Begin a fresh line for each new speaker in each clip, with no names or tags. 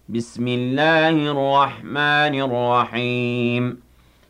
بسم الله الرحمن الرحيم.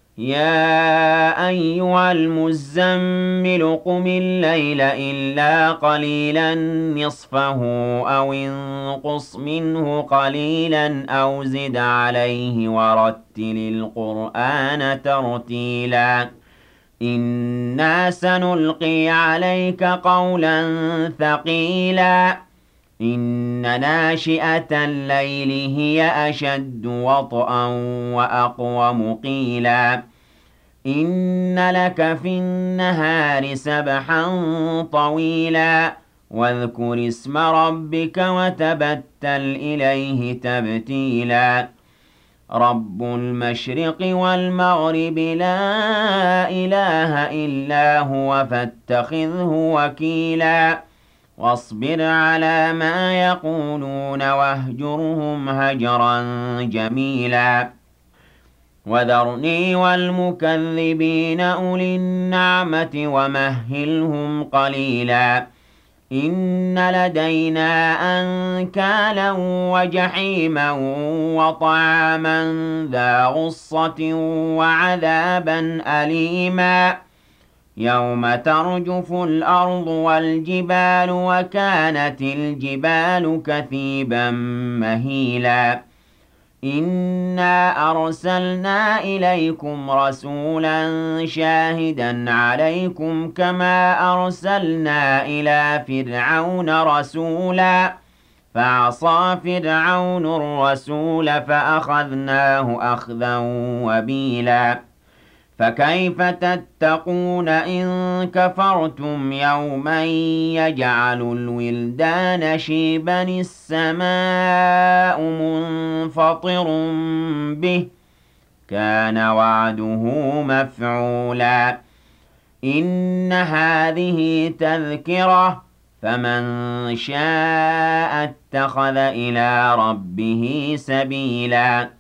يا أيها المزمل قم الليل إلا قليلا نصفه أو انقص منه قليلا أو زد عليه ورتل القرآن ترتيلا. إنا سنلقي عليك قولا ثقيلا. إن ناشئة الليل هي أشد وطئا وأقوم قيلا. إن لك في النهار سبحا طويلا. واذكر اسم ربك وتبتل إليه تبتيلا. رب المشرق والمغرب لا إله إلا هو فاتخذه وكيلا. واصبر على ما يقولون واهجرهم هجرا جميلا. وذرني والمكذبين أولي النعمة ومهلهم قليلا. إن لدينا أنكالا وجحيما وطعاما ذا غصة وعذابا أليما. يوم ترجف الأرض والجبال وكانت الجبال كثيبا مهيلا. إنا أرسلنا إليكم رسولا شاهدا عليكم كما أرسلنا إلى فرعون رسولا. فعصى فرعون الرسول فأخذناه أخذا وبيلا. فكيف تتقون إن كفرتم يوما يجعل الولدان شيبا السماء منفطر به كان وعده مفعولا. إن هذه تذكرة فمن شاء اتخذ إلى ربه سبيلا.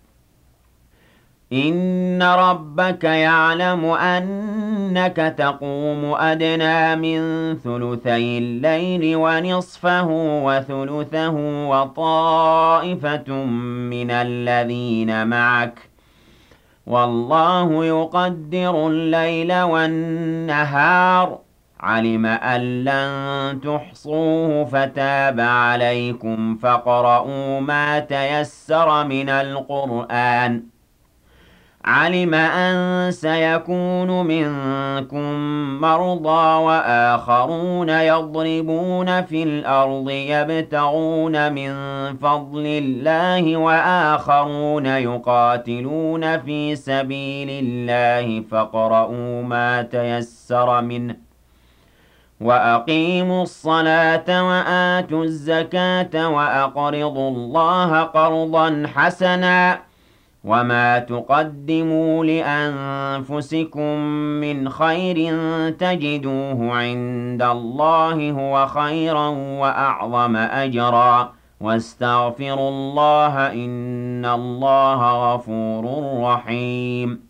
إن ربك يعلم أنك تقوم أدنى من ثلثي الليل ونصفه وثلثه وطائفة من الذين معك والله يقدر الليل والنهار. علم أن لن تحصوه فتاب عليكم فاقرؤوا ما تيسر من القرآن. علم أن سيكون منكم مرضى وآخرون يضربون في الأرض يبتغون من فضل الله وآخرون يقاتلون في سبيل الله فاقرؤوا ما تيسر منه. وأقيموا الصلاة وآتوا الزكاة وأقرضوا الله قرضا حسنا. وما تقدموا لأنفسكم من خير تجدوه عند الله هو خيرا وأعظم أجرا. واستغفروا الله إن الله غفور رحيم.